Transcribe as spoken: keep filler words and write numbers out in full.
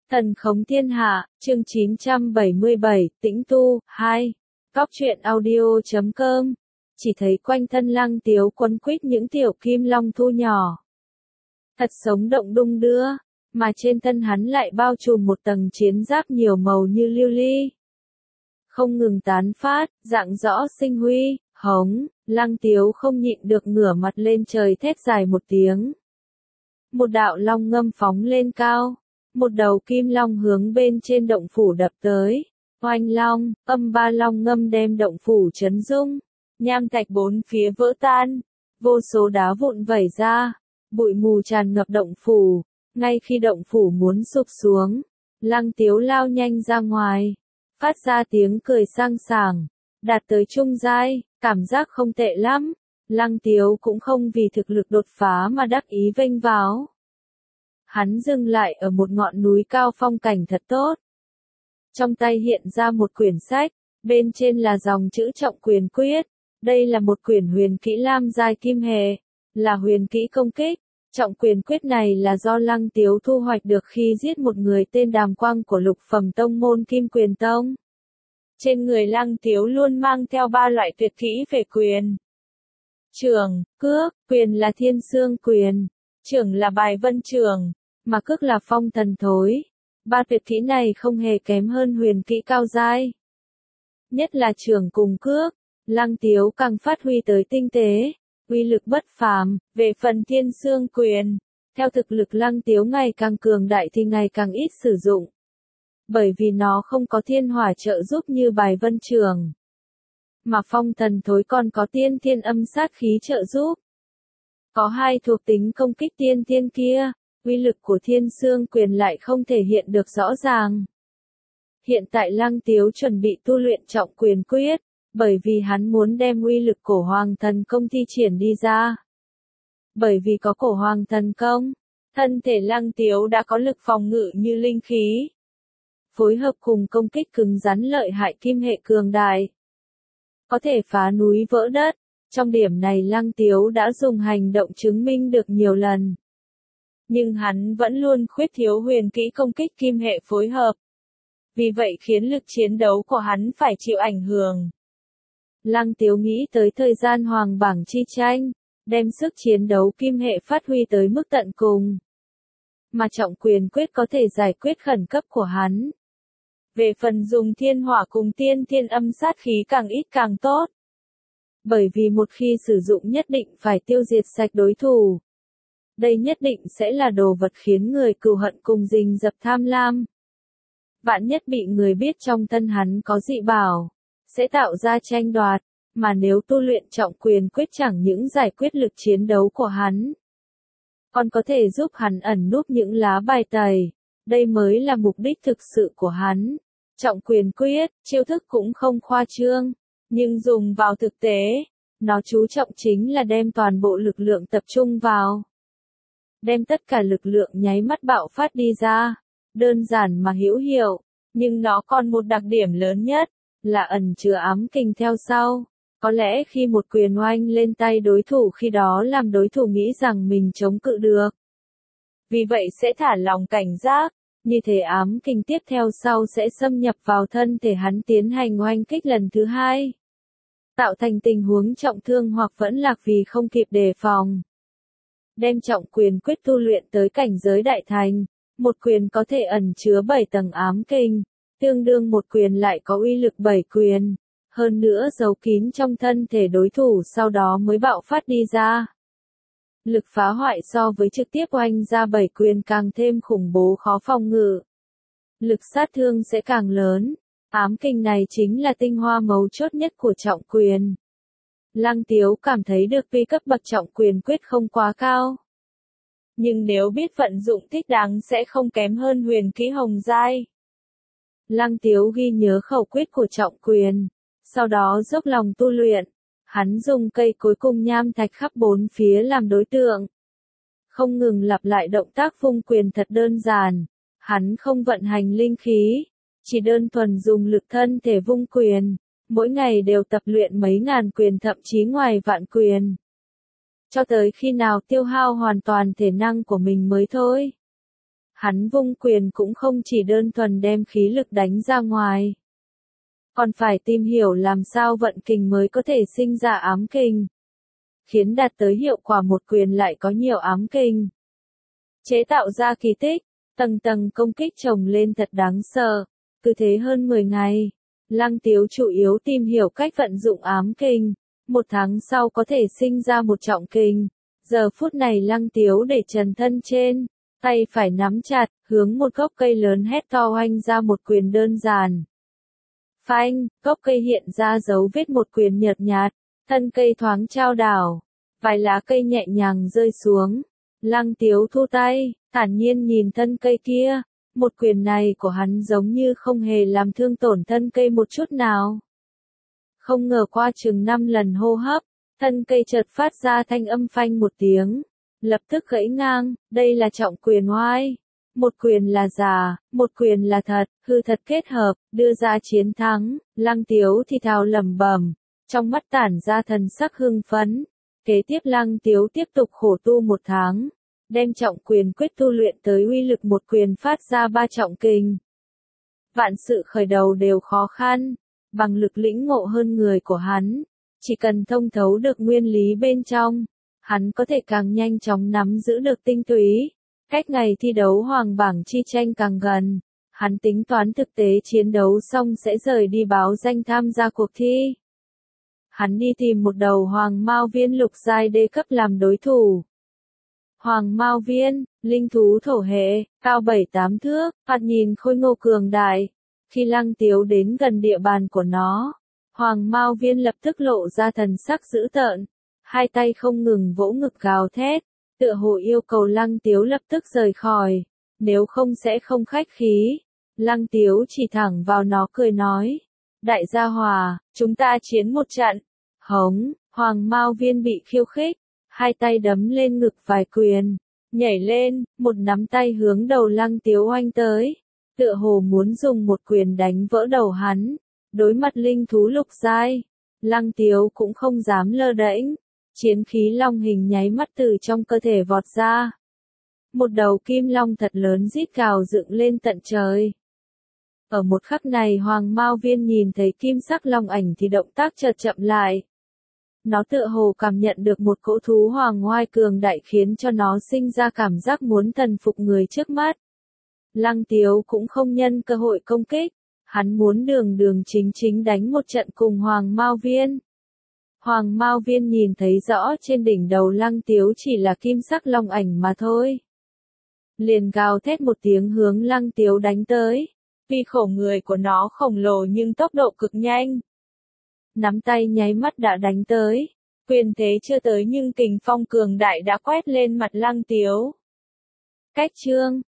Thần khống thiên hạ, chương chín trăm bảy mươi bảy, tĩnh tu, hai. Cóc truyện audio chấm com. Chỉ thấy quanh thân Lăng Tiếu quấn quýt những tiểu kim long thu nhỏ. Thật sống động đung đưa, mà trên thân hắn lại bao trùm một tầng chiến giáp nhiều màu như lưu ly. Không ngừng tán phát, rạng rõ sinh huy, hống, Lăng Tiếu không nhịn được ngửa mặt lên trời thét dài một tiếng. Một đạo long ngâm phóng lên cao. Một đầu kim long hướng bên trên động phủ đập tới. Oanh long, âm ba long ngâm đem động phủ chấn rung. Nham thạch bốn phía vỡ tan. Vô số đá vụn vẩy ra. Bụi mù tràn ngập động phủ. Ngay khi động phủ muốn sụp xuống, Lăng Tiếu lao nhanh ra ngoài. Phát ra tiếng cười sang sảng. Đạt tới trung giai, cảm giác không tệ lắm. Lăng Tiếu cũng không vì thực lực đột phá mà đắc ý vênh váo. Hắn dừng lại ở một ngọn núi cao phong cảnh thật tốt. Trong tay hiện ra một quyển sách, bên trên là dòng chữ Trọng Quyền Quyết. Đây là một quyển huyền kỹ lam giai kim hệ, là huyền kỹ công kích. Trọng Quyền Quyết này là do Lăng Tiếu thu hoạch được khi giết một người tên Đàm Quang của lục phẩm tông môn Kim Quyền Tông. Trên người Lăng Tiếu luôn mang theo ba loại tuyệt kỹ về quyền. Trường, cước, quyền là thiên xương quyền, trưởng là bài vân trường, mà cước là phong thần thối. Ba tuyệt kỹ này không hề kém hơn huyền kỹ cao giai. Nhất là trường cùng cước, Lăng Tiếu càng phát huy tới tinh tế, uy lực bất phàm. Về phần thiên xương quyền, theo thực lực Lăng Tiếu ngày càng cường đại thì ngày càng ít sử dụng. Bởi vì nó không có thiên hỏa trợ giúp như bài vân trường. Mà phong thần thối còn có tiên thiên âm sát khí trợ giúp. Có hai thuộc tính công kích tiên thiên kia, uy lực của thiên xương quyền lại không thể hiện được rõ ràng. Hiện tại Lăng Tiếu chuẩn bị tu luyện Trọng Quyền Quyết, bởi vì hắn muốn đem uy lực cổ hoàng thần công thi triển đi ra. Bởi vì có cổ hoàng thần công, thân thể Lăng Tiếu đã có lực phòng ngự như linh khí. Phối hợp cùng công kích cứng rắn lợi hại kim hệ cường đại. Có thể phá núi vỡ đất, trong điểm này Lăng Tiếu đã dùng hành động chứng minh được nhiều lần. Nhưng hắn vẫn luôn khuyết thiếu huyền kỹ công kích kim hệ phối hợp. Vì vậy khiến lực chiến đấu của hắn phải chịu ảnh hưởng. Lăng Tiếu nghĩ tới thời gian hoàng bảng chi tranh, đem sức chiến đấu kim hệ phát huy tới mức tận cùng. Mà Trọng Quyền Quyết có thể giải quyết khẩn cấp của hắn. Về phần dùng thiên hỏa cùng tiên thiên âm sát khí càng ít càng tốt. Bởi vì một khi sử dụng nhất định phải tiêu diệt sạch đối thủ. Đây nhất định sẽ là đồ vật khiến người cừu hận cùng rình rập tham lam. Vạn nhất bị người biết trong thân hắn có dị bảo, sẽ tạo ra tranh đoạt, mà nếu tu luyện Trọng Quyền Quyết chẳng những giải quyết lực chiến đấu của hắn, còn có thể giúp hắn ẩn núp những lá bài tẩy. Đây mới là mục đích thực sự của hắn. Trọng Quyền Quyết, chiêu thức cũng không khoa trương, nhưng dùng vào thực tế, nó chú trọng chính là đem toàn bộ lực lượng tập trung vào. Đem tất cả lực lượng nháy mắt bạo phát đi ra, đơn giản mà hữu hiệu, nhưng nó còn một đặc điểm lớn nhất, là ẩn chứa ám kình theo sau. Có lẽ khi một quyền oanh lên tay đối thủ khi đó làm đối thủ nghĩ rằng mình chống cự được. Vì vậy sẽ thả lòng cảnh giác, như thế ám kình tiếp theo sau sẽ xâm nhập vào thân thể hắn tiến hành oanh kích lần thứ hai. Tạo thành tình huống trọng thương hoặc vẫn lạc vì không kịp đề phòng. Đem Trọng Quyền Quyết tu luyện tới cảnh giới đại thành, một quyền có thể ẩn chứa bảy tầng ám kình, tương đương một quyền lại có uy lực bảy quyền, hơn nữa giấu kín trong thân thể đối thủ sau đó mới bạo phát đi ra. Lực phá hoại so với trực tiếp oanh ra bảy quyền càng thêm khủng bố khó phòng ngự. Lực sát thương sẽ càng lớn. Ám kình này chính là tinh hoa mấu chốt nhất của Trọng Quyền. Lăng Tiếu cảm thấy được tuy cấp bậc Trọng Quyền Quyết không quá cao. Nhưng nếu biết vận dụng thích đáng sẽ không kém hơn huyền kỹ hồng giai. Lăng Tiếu ghi nhớ khẩu quyết của Trọng Quyền. Sau đó dốc lòng tu luyện. Hắn dùng cây cối cùng nham thạch khắp bốn phía làm đối tượng. Không ngừng lặp lại động tác vung quyền thật đơn giản. Hắn không vận hành linh khí. Chỉ đơn thuần dùng lực thân thể vung quyền. Mỗi ngày đều tập luyện mấy ngàn quyền thậm chí ngoài vạn quyền. Cho tới khi nào tiêu hao hoàn toàn thể năng của mình mới thôi. Hắn vung quyền cũng không chỉ đơn thuần đem khí lực đánh ra ngoài, còn phải tìm hiểu làm sao vận kình mới có thể sinh ra ám kình, khiến đạt tới hiệu quả một quyền lại có nhiều ám kình. Chế tạo ra kỳ tích, tầng tầng công kích chồng lên thật đáng sợ. Cứ thế hơn mười ngày, Lăng Tiếu chủ yếu tìm hiểu cách vận dụng ám kình. Một tháng sau có thể sinh ra một trọng kình. Giờ phút này Lăng Tiếu để trần thân trên, tay phải nắm chặt, hướng một gốc cây lớn hét to oanh ra một quyền đơn giản. Phanh, gốc cây hiện ra dấu vết một quyền nhợt nhạt, thân cây thoáng chao đảo, vài lá cây nhẹ nhàng rơi xuống. Lăng Tiếu thu tay, thản nhiên nhìn thân cây kia, một quyền này của hắn giống như không hề làm thương tổn thân cây một chút nào. Không ngờ qua chừng năm lần hô hấp, thân cây chợt phát ra thanh âm phanh một tiếng, lập tức gãy ngang. Đây là trọng quyền oai. Một quyền là giả, một quyền là thật, hư thật kết hợp, đưa ra chiến thắng. Lăng Tiếu thì thào lẩm bẩm, trong mắt tản ra thần sắc hưng phấn. Kế tiếp Lăng Tiếu tiếp tục khổ tu một tháng, đem trọng quyền quyết tu luyện tới uy lực một quyền phát ra ba trọng kình. Vạn sự khởi đầu đều khó khăn, bằng lực lĩnh ngộ hơn người của hắn, chỉ cần thông thấu được nguyên lý bên trong, hắn có thể càng nhanh chóng nắm giữ được tinh túy. Cách ngày thi đấu hoàng bảng chi tranh càng gần, hắn tính toán thực tế chiến đấu xong sẽ rời đi báo danh tham gia cuộc thi. Hắn đi tìm một đầu hoàng mao viên lục giai đê cấp làm đối thủ. Hoàng mao viên, linh thú thổ hệ, cao bảy tám thước, thoạt nhìn khôi ngô cường đại. Khi Lăng Tiếu đến gần địa bàn của nó, hoàng mao viên lập tức lộ ra thần sắc dữ tợn, hai tay không ngừng vỗ ngực gào thét, tựa hồ yêu cầu Lăng Tiếu lập tức rời khỏi, nếu không sẽ không khách khí. Lăng Tiếu chỉ thẳng vào nó cười nói, đại gia hòa, chúng ta chiến một trận. Hống, hoàng mao viên bị khiêu khích, hai tay đấm lên ngực vài quyền, nhảy lên, một nắm tay hướng đầu Lăng Tiếu oanh tới, tựa hồ muốn dùng một quyền đánh vỡ đầu hắn. Đối mặt linh thú lục giai, Lăng Tiếu cũng không dám lơ đễnh, chiến khí long hình nháy mắt từ trong cơ thể vọt ra. Một đầu kim long thật lớn rít gào dựng lên tận trời. Ở một khắc này hoàng mao viên nhìn thấy kim sắc long ảnh thì động tác chợt chậm lại. Nó tựa hồ cảm nhận được một cỗ thú hoàng oai cường đại khiến cho nó sinh ra cảm giác muốn thần phục người trước mắt. Lăng Tiếu cũng không nhân cơ hội công kích, hắn muốn đường đường chính chính đánh một trận cùng hoàng mao viên. Hoàng mao viên nhìn thấy rõ trên đỉnh đầu Lăng Tiếu chỉ là kim sắc long ảnh mà thôi. Liền gào thét một tiếng hướng Lăng Tiếu đánh tới, vì khổ người của nó khổng lồ nhưng tốc độ cực nhanh. Nắm tay nháy mắt đã đánh tới, quyền thế chưa tới nhưng kình phong cường đại đã quét lên mặt Lăng Tiếu. Cách chương